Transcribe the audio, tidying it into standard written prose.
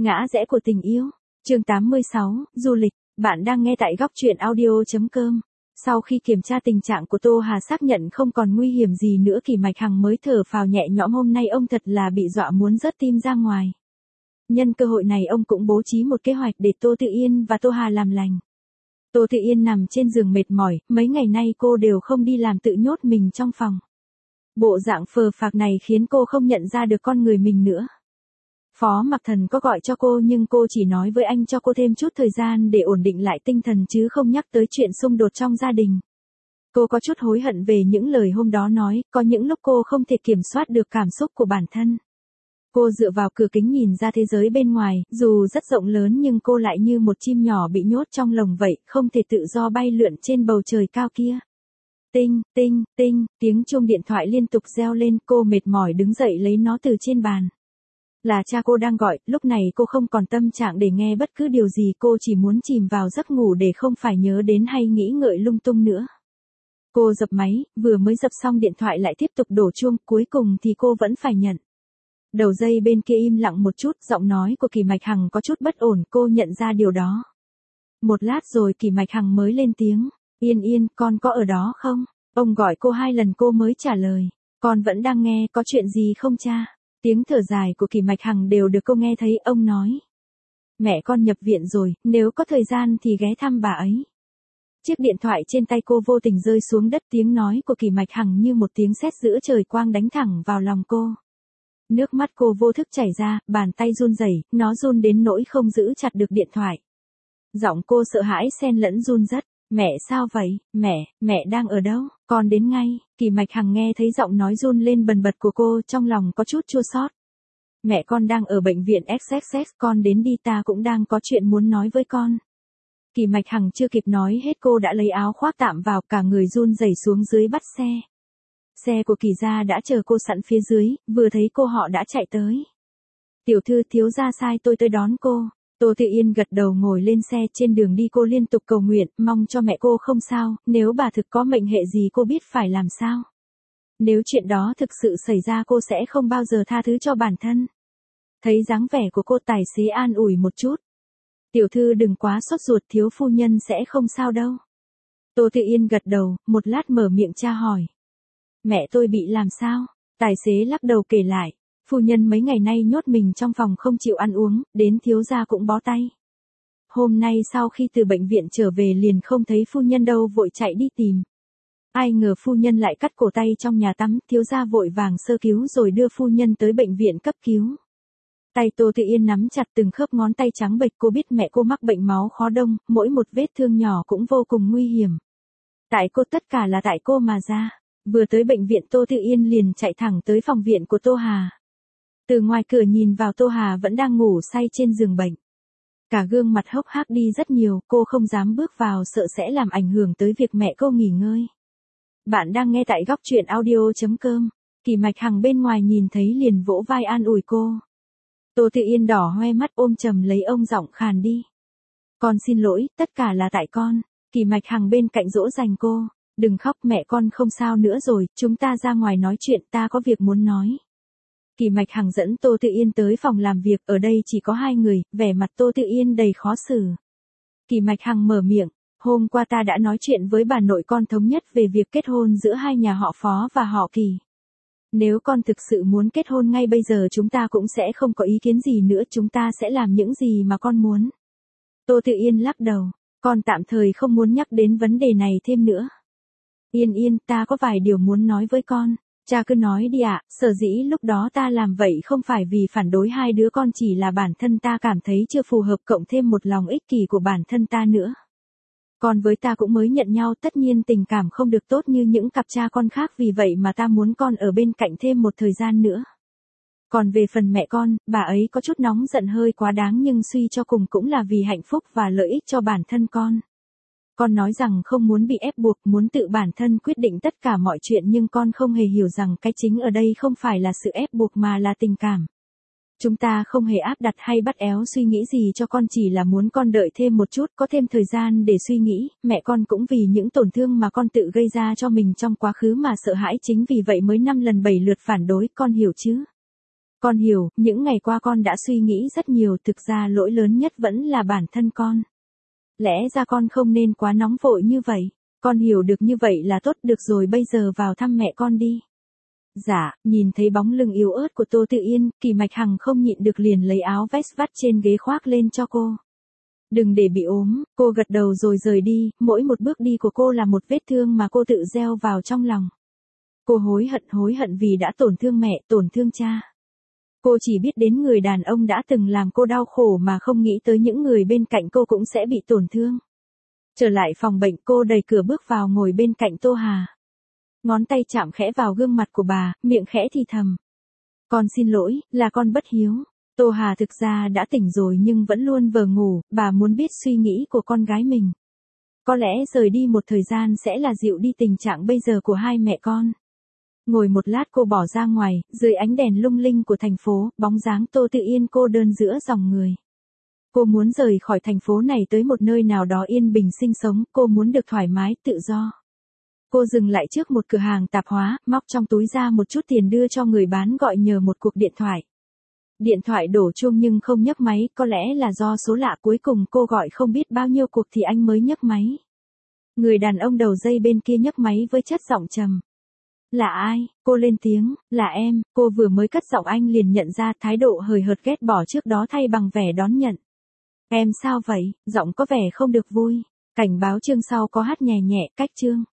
Ngã rẽ của tình yêu. Chương 86, du lịch. Bạn đang nghe tại góc truyện audio.com. Sau khi kiểm tra tình trạng của Tô Hà xác nhận không còn nguy hiểm gì nữa, Kỳ Mạch Hằng mới thở phào nhẹ nhõm. Hôm nay ông thật là bị dọa muốn rớt tim ra ngoài. Nhân cơ hội này ông cũng bố trí một kế hoạch để Tô Tự Yên và Tô Hà làm lành. Tô Tự Yên nằm trên giường mệt mỏi, mấy ngày nay cô đều không đi làm, tự nhốt mình trong phòng. Bộ dạng phờ phạc này khiến cô không nhận ra được con người mình nữa. Phó Mặc Thần có gọi cho cô nhưng cô chỉ nói với anh cho cô thêm chút thời gian để ổn định lại tinh thần chứ không nhắc tới chuyện xung đột trong gia đình. Cô có chút hối hận về những lời hôm đó nói, có những lúc cô không thể kiểm soát được cảm xúc của bản thân. Cô dựa vào cửa kính nhìn ra thế giới bên ngoài, dù rất rộng lớn nhưng cô lại như một chim nhỏ bị nhốt trong lồng vậy, không thể tự do bay lượn trên bầu trời cao kia. Tinh, tinh, tinh, tiếng chuông điện thoại liên tục reo lên, cô mệt mỏi đứng dậy lấy nó từ trên bàn. Là cha cô đang gọi, lúc này cô không còn tâm trạng để nghe bất cứ điều gì, cô chỉ muốn chìm vào giấc ngủ để không phải nhớ đến hay nghĩ ngợi lung tung nữa. Cô dập máy, vừa mới dập xong điện thoại lại tiếp tục đổ chuông, cuối cùng thì cô vẫn phải nhận. Đầu dây bên kia im lặng một chút, giọng nói của Kỳ Mạch Hằng có chút bất ổn, cô nhận ra điều đó. Một lát rồi Kỳ Mạch Hằng mới lên tiếng, Yên Yên, con có ở đó không? Ông gọi cô 2 lần cô mới trả lời, con vẫn đang nghe, có chuyện gì không cha? Tiếng thở dài của Kỳ Mạch Hằng đều được cô nghe thấy, ông nói. Mẹ con nhập viện rồi, nếu có thời gian thì ghé thăm bà ấy. Chiếc điện thoại trên tay cô vô tình rơi xuống đất, tiếng nói của Kỳ Mạch Hằng như một tiếng sét giữa trời quang đánh thẳng vào lòng cô. Nước mắt cô vô thức chảy ra, bàn tay run rẩy, nó run đến nỗi không giữ chặt được điện thoại. Giọng cô sợ hãi xen lẫn run rất. Mẹ sao vậy, mẹ đang ở đâu, con đến ngay. Kỳ Mạch Hằng nghe thấy giọng nói run lên bần bật của cô, trong lòng có chút chua xót. Mẹ con đang ở bệnh viện XXX, con đến đi, ta cũng đang có chuyện muốn nói với con. Kỳ Mạch Hằng chưa kịp nói hết cô đã lấy áo khoác tạm vào, cả người run rẩy xuống dưới bắt xe. Xe của Kỳ gia đã chờ cô sẵn phía dưới, vừa thấy cô họ đã chạy tới. Tiểu thư, thiếu gia sai tôi tới đón cô. Tô Tự Yên gật đầu ngồi lên xe, trên đường đi cô liên tục cầu nguyện, mong cho mẹ cô không sao, nếu bà thực có mệnh hệ gì cô biết phải làm sao. Nếu chuyện đó thực sự xảy ra cô sẽ không bao giờ tha thứ cho bản thân. Thấy dáng vẻ của cô, tài xế an ủi một chút. Tiểu thư đừng quá sốt ruột, thiếu phu nhân sẽ không sao đâu. Tô Tự Yên gật đầu, một lát mở miệng tra hỏi. Mẹ tôi bị làm sao? Tài xế lắc đầu kể lại. Phu nhân mấy ngày nay nhốt mình trong phòng không chịu ăn uống, đến thiếu gia cũng bó tay. Hôm nay sau khi từ bệnh viện trở về liền không thấy phu nhân đâu, vội chạy đi tìm. Ai ngờ phu nhân lại cắt cổ tay trong nhà tắm, thiếu gia vội vàng sơ cứu rồi đưa phu nhân tới bệnh viện cấp cứu. Tay Tô Tự Yên nắm chặt từng khớp ngón tay trắng bệch, cô biết mẹ cô mắc bệnh máu khó đông, mỗi một vết thương nhỏ cũng vô cùng nguy hiểm. Tại cô, tất cả là tại cô mà ra. Vừa tới bệnh viện Tô Tự Yên liền chạy thẳng tới phòng viện của Tô Hà. Từ ngoài cửa nhìn vào, Tô Hà vẫn đang ngủ say trên giường bệnh. Cả gương mặt hốc hác đi rất nhiều, cô không dám bước vào sợ sẽ làm ảnh hưởng tới việc mẹ cô nghỉ ngơi. Bạn đang nghe tại góc truyện audio.com. Kỳ Mạch Hằng bên ngoài nhìn thấy liền vỗ vai an ủi cô. Tô Tự Yên đỏ hoe mắt ôm chầm lấy ông, giọng khàn đi. Con xin lỗi, tất cả là tại con. Kỳ Mạch Hằng bên cạnh dỗ dành cô. Đừng khóc, mẹ con không sao nữa rồi, chúng ta ra ngoài nói chuyện, ta có việc muốn nói. Kỳ Mạch Hằng dẫn Tô Tự Yên tới phòng làm việc, ở đây chỉ có 2 người, vẻ mặt Tô Tự Yên đầy khó xử. Kỳ Mạch Hằng mở miệng, hôm qua ta đã nói chuyện với bà nội con, thống nhất về việc kết hôn giữa hai nhà họ Phó và họ Kỳ. Nếu con thực sự muốn kết hôn ngay bây giờ chúng ta cũng sẽ không có ý kiến gì nữa, chúng ta sẽ làm những gì mà con muốn. Tô Tự Yên lắc đầu, con tạm thời không muốn nhắc đến vấn đề này thêm nữa. Yên Yên, ta có vài điều muốn nói với con. Cha cứ nói đi ạ, sở dĩ lúc đó ta làm vậy không phải vì phản đối hai đứa con, chỉ là bản thân ta cảm thấy chưa phù hợp, cộng thêm một lòng ích kỷ của bản thân ta nữa. Con với ta cũng mới nhận nhau, tất nhiên tình cảm không được tốt như những cặp cha con khác, vì vậy mà ta muốn con ở bên cạnh thêm một thời gian nữa. Còn về phần mẹ con, bà ấy có chút nóng giận hơi quá đáng, nhưng suy cho cùng cũng là vì hạnh phúc và lợi ích cho bản thân con. Con nói rằng không muốn bị ép buộc, muốn tự bản thân quyết định tất cả mọi chuyện, nhưng con không hề hiểu rằng cái chính ở đây không phải là sự ép buộc mà là tình cảm. Chúng ta không hề áp đặt hay bắt éo suy nghĩ gì cho con, chỉ là muốn con đợi thêm một chút, có thêm thời gian để suy nghĩ. Mẹ con cũng vì những tổn thương mà con tự gây ra cho mình trong quá khứ mà sợ hãi, chính vì vậy mới 5 lần 7 lượt phản đối, con hiểu chứ? Con hiểu, những ngày qua con đã suy nghĩ rất nhiều, thực ra lỗi lớn nhất vẫn là bản thân con. Lẽ ra con không nên quá nóng vội như vậy. Con hiểu được như vậy là tốt, được rồi, bây giờ vào thăm mẹ con đi. Dạ, nhìn thấy bóng lưng yếu ớt của Tô Tự Yên, Kỳ Mạch Hằng không nhịn được liền lấy áo vest vắt trên ghế khoác lên cho cô. Đừng để bị ốm, cô gật đầu rồi rời đi, mỗi một bước đi của cô là một vết thương mà cô tự gieo vào trong lòng. Cô hối hận vì đã tổn thương mẹ, tổn thương cha. Cô chỉ biết đến người đàn ông đã từng làm cô đau khổ mà không nghĩ tới những người bên cạnh cô cũng sẽ bị tổn thương. Trở lại phòng bệnh, cô đẩy cửa bước vào ngồi bên cạnh Tô Hà. Ngón tay chạm khẽ vào gương mặt của bà, miệng khẽ thì thầm. Con xin lỗi, là con bất hiếu. Tô Hà thực ra đã tỉnh rồi nhưng vẫn luôn vờ ngủ, bà muốn biết suy nghĩ của con gái mình. Có lẽ rời đi một thời gian sẽ là dịu đi tình trạng bây giờ của hai mẹ con. Ngồi một lát cô bỏ ra ngoài, dưới ánh đèn lung linh của thành phố, bóng dáng Tô Tự Yên cô đơn giữa dòng người. Cô muốn rời khỏi thành phố này tới một nơi nào đó yên bình sinh sống, cô muốn được thoải mái, tự do. Cô dừng lại trước một cửa hàng tạp hóa, móc trong túi ra một chút tiền đưa cho người bán gọi nhờ một cuộc điện thoại. Điện thoại đổ chuông nhưng không nhấc máy, có lẽ là do số lạ, cuối cùng cô gọi không biết bao nhiêu cuộc thì anh mới nhấc máy. Người đàn ông đầu dây bên kia nhấc máy với chất giọng trầm. Là ai? Cô lên tiếng, là em. Cô vừa mới cất giọng anh liền nhận ra, thái độ hời hợt ghét bỏ trước đó thay bằng vẻ đón nhận. Em sao vậy? Giọng có vẻ không được vui. Cảnh báo chương sau có hát nhẹ nhẹ, cách chương.